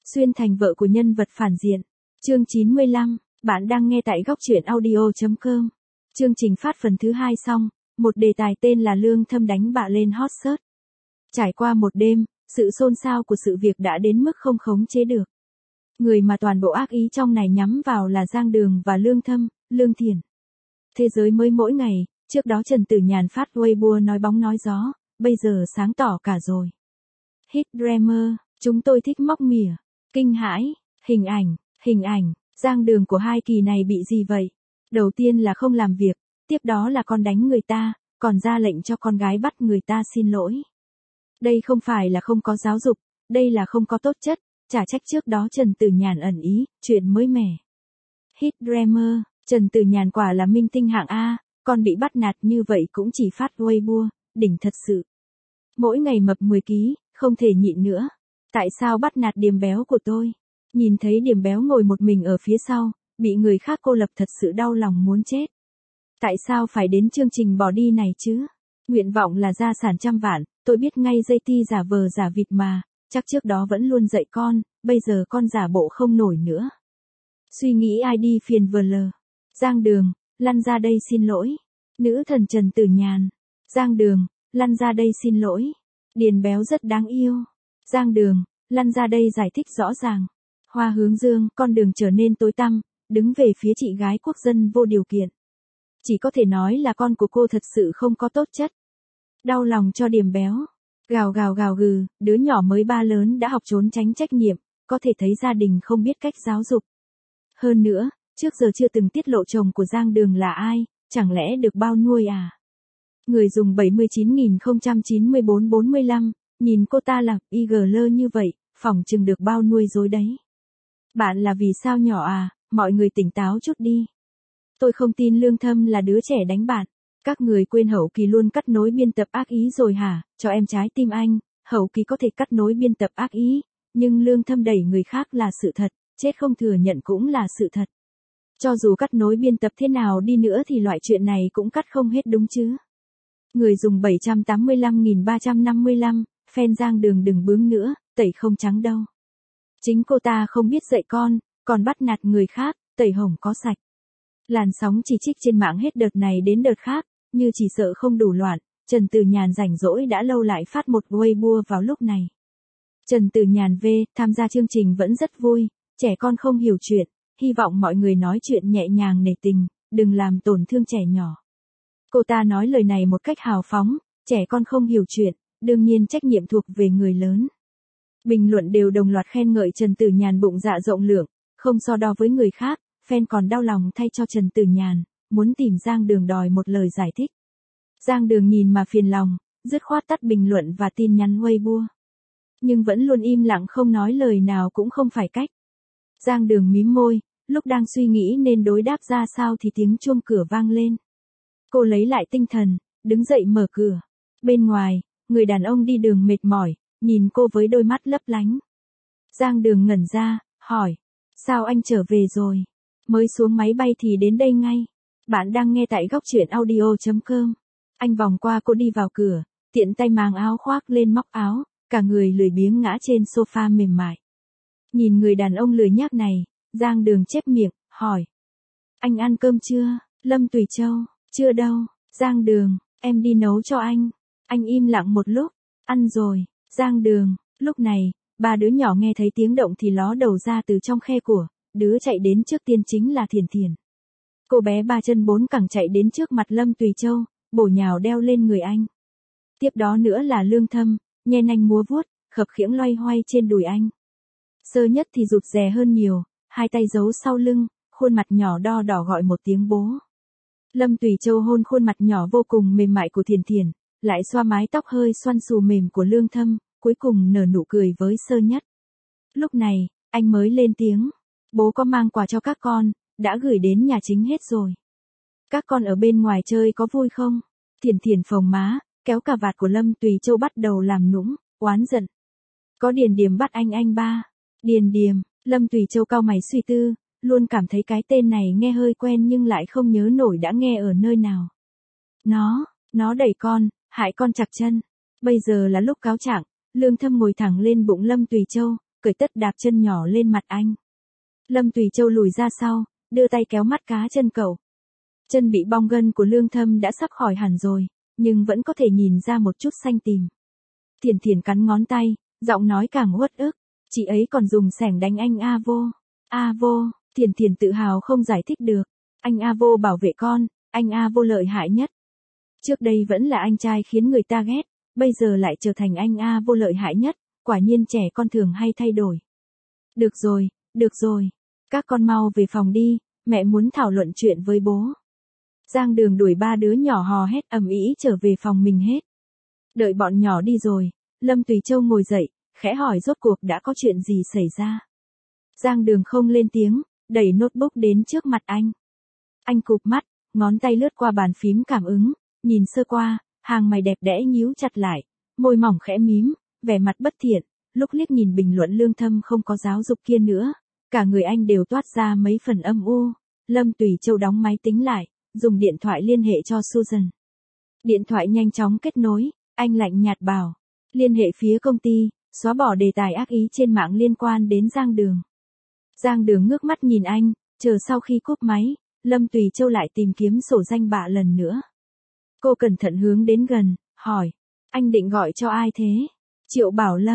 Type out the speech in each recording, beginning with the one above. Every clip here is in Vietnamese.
Xuyên thành vợ của nhân vật phản diện. Chương 95, bạn đang nghe tại góc truyện audio.com. Chương trình phát phần thứ 2 xong, một đề tài tên là Lương Thâm đánh bạ lên hot search. Trải qua một đêm, sự xôn xao của sự việc đã đến mức không khống chế được. Người mà toàn bộ ác ý trong này nhắm vào là Giang Đường và Lương Thâm, Lương Thiển. Thế giới mới mỗi ngày, trước đó Trần Tử Nhàn phát Weibo nói bóng nói gió, bây giờ sáng tỏ cả rồi. Hit Dreamer, chúng tôi thích móc mỉa, kinh hãi, hình ảnh, Giang Đường của hai kỳ này bị gì vậy? Đầu tiên là không làm việc, tiếp đó là con đánh người ta, còn ra lệnh cho con gái bắt người ta xin lỗi. Đây không phải là không có giáo dục, đây là không có tố chất, chả trách trước đó Trần Tử Nhàn ẩn ý, chuyện mới mẻ. Hit Dreamer, Trần Tử Nhàn quả là minh tinh hạng A, còn bị bắt nạt như vậy cũng chỉ phát Weibo, đỉnh thật sự. Mỗi ngày mập 10 kg, không thể nhịn nữa. Tại sao bắt nạt Điềm Béo của tôi? Nhìn thấy Điềm Béo ngồi một mình ở phía sau, bị người khác cô lập thật sự đau lòng muốn chết. Tại sao phải đến chương trình bỏ đi này chứ? Nguyện vọng là gia sản trăm vạn, tôi biết ngay dây ti giả vờ giả vịt mà, chắc trước đó vẫn luôn dạy con, bây giờ con giả bộ không nổi nữa. Suy nghĩ ai đi phiền vờ lờ. Giang Đường, lăn ra đây xin lỗi. Nữ thần Trần Tử Nhàn. Giang Đường, lăn ra đây xin lỗi. Điền Béo rất đáng yêu. Giang Đường, lăn ra đây giải thích rõ ràng. Hoa Hướng Dương, con đường trở nên tối tăm, đứng về phía chị gái quốc dân vô điều kiện. Chỉ có thể nói là con của cô thật sự không có tố chất. Đau lòng cho Điềm Béo. Gào gừ, đứa nhỏ mới 3 lớn đã học trốn tránh trách nhiệm, có thể thấy gia đình không biết cách giáo dục. Hơn nữa, trước giờ chưa từng tiết lộ chồng của Giang Đường là ai, chẳng lẽ được bao nuôi à? Người dùng 79.094-45, nhìn cô ta là IGL như vậy, phỏng chừng được bao nuôi dối đấy. Bạn là vì sao nhỏ à, mọi người tỉnh táo chút đi. Tôi không tin Lương Thâm là đứa trẻ đánh bạn. Các người quên Hậu Kỳ luôn cắt nối biên tập ác ý rồi hả? Cho em trái tim anh, Hậu Kỳ có thể cắt nối biên tập ác ý, nhưng Lương Thâm đẩy người khác là sự thật, chết không thừa nhận cũng là sự thật. Cho dù cắt nối biên tập thế nào đi nữa thì loại chuyện này cũng cắt không hết đúng chứ. Người dùng 785.355, fan Giang Đường đừng bướng nữa, tẩy không trắng đâu. Chính cô ta không biết dạy con, còn bắt nạt người khác, tẩy hồng có sạch. Làn sóng chỉ trích trên mạng hết đợt này đến đợt khác, như chỉ sợ không đủ loạn, Trần Tử Nhàn rảnh rỗi đã lâu lại phát một Weibo vào lúc này. Trần Tử Nhàn V, tham gia chương trình vẫn rất vui, trẻ con không hiểu chuyện, hy vọng mọi người nói chuyện nhẹ nhàng nể tình, đừng làm tổn thương trẻ nhỏ. Cô ta nói lời này một cách hào phóng, trẻ con không hiểu chuyện, đương nhiên trách nhiệm thuộc về người lớn. Bình luận đều đồng loạt khen ngợi Trần Tử Nhàn bụng dạ rộng lượng, không so đo với người khác, fan còn đau lòng thay cho Trần Tử Nhàn, muốn tìm Giang Đường đòi một lời giải thích. Giang Đường nhìn mà phiền lòng, dứt khoát tắt bình luận và tin nhắn Weibo. Nhưng vẫn luôn im lặng không nói lời nào cũng không phải cách. Giang Đường mím môi, lúc đang suy nghĩ nên đối đáp ra sao thì tiếng chuông cửa vang lên. Cô lấy lại tinh thần, đứng dậy mở cửa. Bên ngoài, người đàn ông đi đường mệt mỏi, nhìn cô với đôi mắt lấp lánh. Giang Đường ngẩn ra, hỏi, sao anh trở về rồi? Mới xuống máy bay thì đến đây ngay. Bạn đang nghe tại góc truyện audio.com. Anh vòng qua cô đi vào cửa, tiện tay mang áo khoác lên móc áo, cả người lười biếng ngã trên sofa mềm mại. Nhìn người đàn ông lười nhác này, Giang Đường chép miệng, hỏi. Anh ăn cơm chưa? Lâm Tùy Châu, chưa đâu. Giang Đường, em đi nấu cho anh. Anh im lặng một lúc, ăn rồi. Giang Đường, lúc này, ba đứa nhỏ nghe thấy tiếng động thì ló đầu ra từ trong khe của. Đứa chạy đến trước tiên chính là Thiển Thiển. Cô bé 3 chân 4 cẳng chạy đến trước mặt Lâm Tùy Châu, bổ nhào đeo lên người anh. Tiếp đó nữa là Lương Thâm, nhen anh múa vuốt, khập khiễng loay hoay trên đùi anh. Sơ Nhất thì rụt rè hơn nhiều, hai tay giấu sau lưng, khuôn mặt nhỏ đo đỏ gọi một tiếng bố. Lâm Tùy Châu hôn khuôn mặt nhỏ vô cùng mềm mại của Thiển Thiển, lại xoa mái tóc hơi xoăn xù mềm của Lương Thâm, cuối cùng nở nụ cười với Sơ Nhất. Lúc này, anh mới lên tiếng. Bố có mang quà cho các con, đã gửi đến nhà chính hết rồi. Các con ở bên ngoài chơi có vui không? Thiển Thiển phồng má, kéo cà vạt của Lâm Tùy Châu bắt đầu làm nũng, oán giận. Có Điền Điềm bắt anh ba. Điền Điềm, Lâm Tùy Châu cau mày suy tư, luôn cảm thấy cái tên này nghe hơi quen nhưng lại không nhớ nổi đã nghe ở nơi nào. Nó đẩy con, hại con chặt chân. Bây giờ là lúc cáo trạng, Lương Thâm ngồi thẳng lên bụng Lâm Tùy Châu, cởi tất đạp chân nhỏ lên mặt anh. Lâm Tùy Châu lùi ra sau, đưa tay kéo mắt cá chân cậu. Chân bị bong gân của Lương Thâm đã sắp khỏi hẳn rồi, nhưng vẫn có thể nhìn ra một chút xanh tím. Thiển Thiển cắn ngón tay, giọng nói càng uất ức. Chị ấy còn dùng xẻng đánh anh A Vô. A Vô, Thiển Thiển tự hào không giải thích được. Anh A Vô bảo vệ con, anh A Vô lợi hại nhất. Trước đây vẫn là anh trai khiến người ta ghét, bây giờ lại trở thành anh A Vô lợi hại nhất, quả nhiên trẻ con thường hay thay đổi. Được rồi, các con mau về phòng đi, mẹ muốn thảo luận chuyện với bố. Giang Đường đuổi ba đứa nhỏ hò hét ầm ĩ trở về phòng mình hết. Đợi bọn nhỏ đi rồi, Lâm Tùy Châu ngồi dậy, khẽ hỏi rốt cuộc đã có chuyện gì xảy ra. Giang Đường không lên tiếng, đẩy notebook đến trước mặt anh. Anh cụp mắt, ngón tay lướt qua bàn phím cảm ứng, nhìn sơ qua, hàng mày đẹp đẽ nhíu chặt lại, môi mỏng khẽ mím, vẻ mặt bất thiện, lúc liếc nhìn bình luận Lương Thâm không có giáo dục kia nữa, cả người anh đều toát ra mấy phần âm u. Lâm Tùy Châu đóng máy tính lại, dùng điện thoại liên hệ cho Susan. Điện thoại nhanh chóng kết nối, anh lạnh nhạt bảo, liên hệ phía công ty, xóa bỏ đề tài ác ý trên mạng liên quan đến Giang Đường. Giang Đường ngước mắt nhìn anh, chờ sau khi cúp máy, Lâm Tùy Châu lại tìm kiếm sổ danh bạ lần nữa. Cô cẩn thận hướng đến gần, hỏi, anh định gọi cho ai thế? Triệu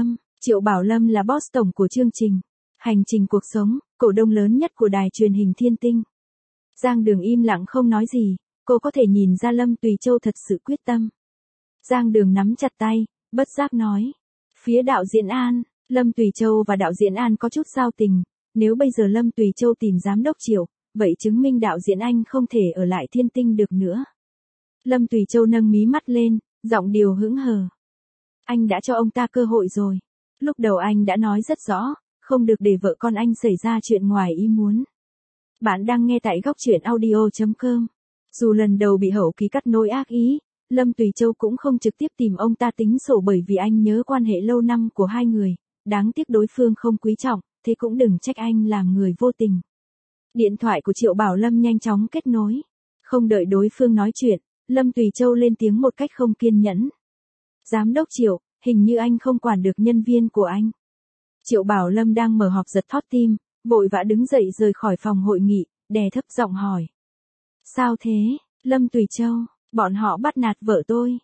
Bảo Lâm là boss tổng của chương trình Hành trình cuộc sống, cổ đông lớn nhất của đài truyền hình Thiên Tinh. Giang Đường im lặng không nói gì, cô có thể nhìn ra Lâm Tùy Châu thật sự quyết tâm. Giang Đường nắm chặt tay, bất giác nói, phía đạo diễn An, Lâm Tùy Châu và đạo diễn An có chút giao tình, nếu bây giờ Lâm Tùy Châu tìm giám đốc Triệu, vậy chứng minh đạo diễn anh không thể ở lại Thiên Tinh được nữa. Lâm Tùy Châu nâng mí mắt lên, giọng điệu hững hờ. Anh đã cho ông ta cơ hội rồi. Lúc đầu anh đã nói rất rõ, không được để vợ con anh xảy ra chuyện ngoài ý muốn. Bạn đang nghe tại góc truyện audio.com. Dù lần đầu bị hậu kỳ cắt nối ác ý, Lâm Tùy Châu cũng không trực tiếp tìm ông ta tính sổ bởi vì anh nhớ quan hệ lâu năm của hai người, đáng tiếc đối phương không quý trọng, thế cũng đừng trách anh làm người vô tình. Điện thoại của Triệu Bảo Lâm nhanh chóng kết nối. Không đợi đối phương nói chuyện, Lâm Tùy Châu lên tiếng một cách không kiên nhẫn. Giám đốc Triệu, hình như anh không quản được nhân viên của anh. Triệu Bảo Lâm đang mở họp giật thót tim, vội vã đứng dậy rời khỏi phòng hội nghị, đè thấp giọng hỏi. Sao thế, Lâm Tùy Châu, bọn họ bắt nạt vợ tôi.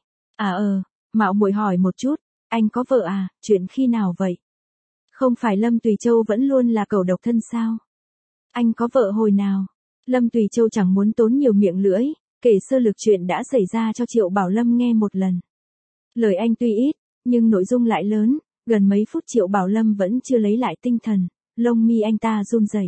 Mạo muội hỏi một chút, anh có vợ à, chuyện khi nào vậy? Không phải Lâm Tùy Châu vẫn luôn là cẩu độc thân sao? Anh có vợ hồi nào? Lâm Tùy Châu chẳng muốn tốn nhiều miệng lưỡi, kể sơ lược chuyện đã xảy ra cho Triệu Bảo Lâm nghe một lần. Lời anh tuy ít, nhưng nội dung lại lớn, gần mấy phút Triệu Bảo Lâm vẫn chưa lấy lại tinh thần, lông mi anh ta run rẩy.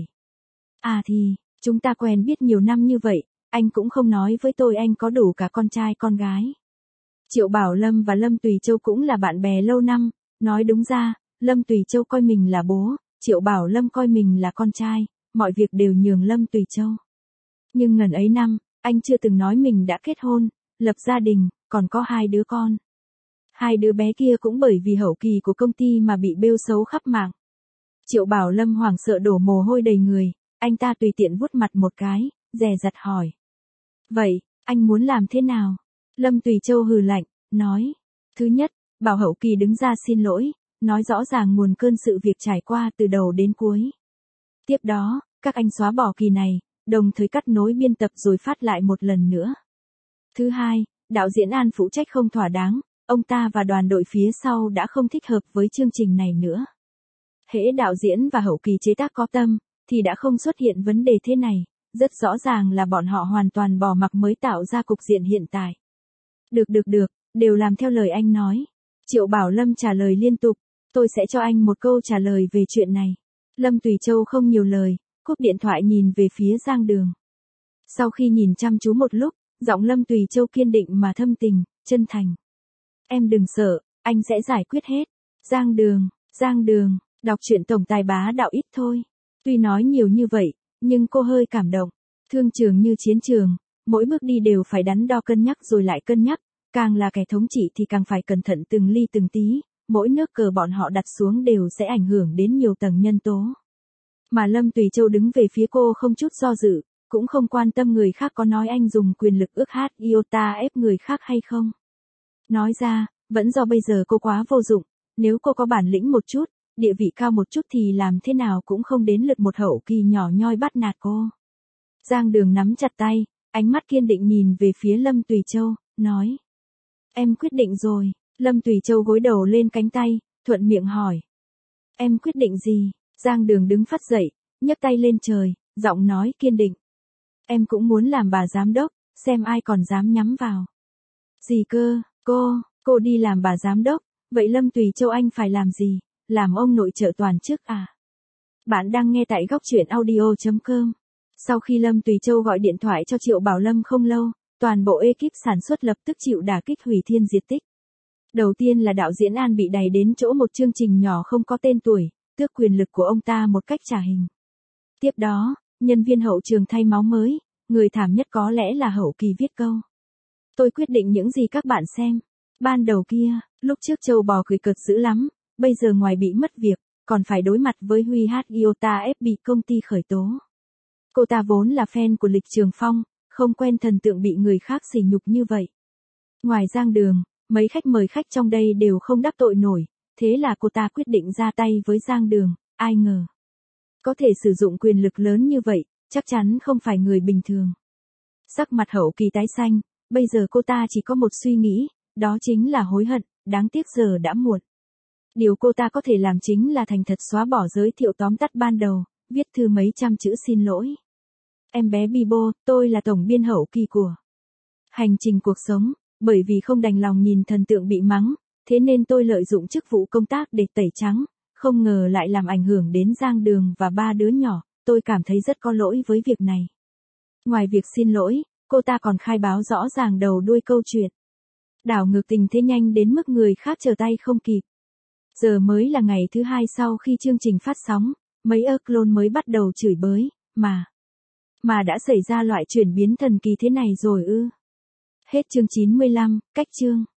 Chúng ta quen biết nhiều năm như vậy, anh cũng không nói với tôi anh có đủ cả con trai con gái. Triệu Bảo Lâm và Lâm Tùy Châu cũng là bạn bè lâu năm, nói đúng ra, Lâm Tùy Châu coi mình là bố, Triệu Bảo Lâm coi mình là con trai, mọi việc đều nhường Lâm Tùy Châu. Nhưng ngần ấy năm, anh chưa từng nói mình đã kết hôn, lập gia đình, còn có 2 đứa con. 2 đứa bé kia cũng bởi vì hậu kỳ của công ty mà bị bêu xấu khắp mạng. Triệu Bảo Lâm hoảng sợ đổ mồ hôi đầy người, anh ta tùy tiện vuốt mặt một cái, dè dặt hỏi. Vậy, anh muốn làm thế nào? Lâm Tùy Châu hừ lạnh, nói. Thứ nhất, bảo hậu kỳ đứng ra xin lỗi, nói rõ ràng nguồn cơn sự việc trải qua từ đầu đến cuối. Tiếp đó, các anh xóa bỏ kỳ này, đồng thời cắt nối biên tập rồi phát lại một lần nữa. Thứ hai, đạo diễn An phụ trách không thỏa đáng, ông ta và đoàn đội phía sau đã không thích hợp với chương trình này nữa. Hễ đạo diễn và hậu kỳ chế tác có tâm, thì đã không xuất hiện vấn đề thế này, rất rõ ràng là bọn họ hoàn toàn bỏ mặc mới tạo ra cục diện hiện tại. Được, đều làm theo lời anh nói. Triệu Bảo Lâm trả lời liên tục, tôi sẽ cho anh một câu trả lời về chuyện này. Lâm Tùy Châu không nhiều lời, cúp điện thoại nhìn về phía Giang Đường. Sau khi nhìn chăm chú một lúc, giọng Lâm Tùy Châu kiên định mà thâm tình, chân thành. Em đừng sợ, anh sẽ giải quyết hết. Giang Đường, đọc truyện tổng tài bá đạo ít thôi. Tuy nói nhiều như vậy, nhưng cô hơi cảm động. Thương trường như chiến trường, mỗi bước đi đều phải đắn đo cân nhắc rồi lại cân nhắc, càng là kẻ thống trị thì càng phải cẩn thận từng ly từng tí, mỗi nước cờ bọn họ đặt xuống đều sẽ ảnh hưởng đến nhiều tầng nhân tố. Mà Lâm Tùy Châu đứng về phía cô không chút do dự, cũng không quan tâm người khác có nói anh dùng quyền lực ước hát iota ép người khác hay không. Nói ra, vẫn do bây giờ cô quá vô dụng, nếu cô có bản lĩnh một chút, địa vị cao một chút thì làm thế nào cũng không đến lượt một hậu kỳ nhỏ nhoi bắt nạt cô. Giang Đường nắm chặt tay, ánh mắt kiên định nhìn về phía Lâm Tùy Châu, nói. Em quyết định rồi. Lâm Tùy Châu gối đầu lên cánh tay, thuận miệng hỏi. Em quyết định gì? Giang Đường đứng phắt dậy, nhấc tay lên trời, giọng nói kiên định. Em cũng muốn làm bà giám đốc, xem ai còn dám nhắm vào. Gì cơ, cô đi làm bà giám đốc, vậy Lâm Tùy Châu anh phải làm gì? Làm ông nội trợ toàn chức à? Bạn đang nghe tại góc truyện audio.com. Sau khi Lâm Tùy Châu gọi điện thoại cho Triệu Bảo Lâm không lâu, toàn bộ ekip sản xuất lập tức chịu đả kích hủy thiên diệt tích. Đầu tiên là đạo diễn An bị đày đến chỗ một chương trình nhỏ không có tên tuổi, tước quyền lực của ông ta một cách trả hình. Tiếp đó, nhân viên hậu trường thay máu mới, người thảm nhất có lẽ là hậu kỳ viết câu. Tôi quyết định những gì các bạn xem. Ban đầu kia, lúc trước Châu Bò cười cợt dữ lắm, bây giờ ngoài bị mất việc, còn phải đối mặt với Huy Hát Iota F bị công ty khởi tố. Cô ta vốn là fan của Lịch Trường Phong, không quen thần tượng bị người khác sỉ nhục như vậy. Ngoài Giang Đường, mấy khách mời khách trong đây đều không đắc tội nổi, thế là cô ta quyết định ra tay với Giang Đường, ai ngờ. Có thể sử dụng quyền lực lớn như vậy, chắc chắn không phải người bình thường. Sắc mặt hậu kỳ tái xanh, bây giờ cô ta chỉ có một suy nghĩ, đó chính là hối hận, đáng tiếc giờ đã muộn. Điều cô ta có thể làm chính là thành thật xóa bỏ giới thiệu tóm tắt ban đầu, viết thư mấy trăm chữ xin lỗi. Em bé Bibo, tôi là tổng biên hậu kỳ của Hành Trình Cuộc Sống, bởi vì không đành lòng nhìn thần tượng bị mắng, thế nên tôi lợi dụng chức vụ công tác để tẩy trắng, không ngờ lại làm ảnh hưởng đến Giang Đường và 3 đứa nhỏ, tôi cảm thấy rất có lỗi với việc này. Ngoài việc xin lỗi, cô ta còn khai báo rõ ràng đầu đuôi câu chuyện. Đảo ngược tình thế nhanh đến mức người khác trở tay không kịp. Giờ mới là ngày thứ 2 sau khi chương trình phát sóng, mấy clone mới bắt đầu chửi bới, mà đã xảy ra loại chuyển biến thần kỳ thế này rồi ư. Hết chương 95, cách chương.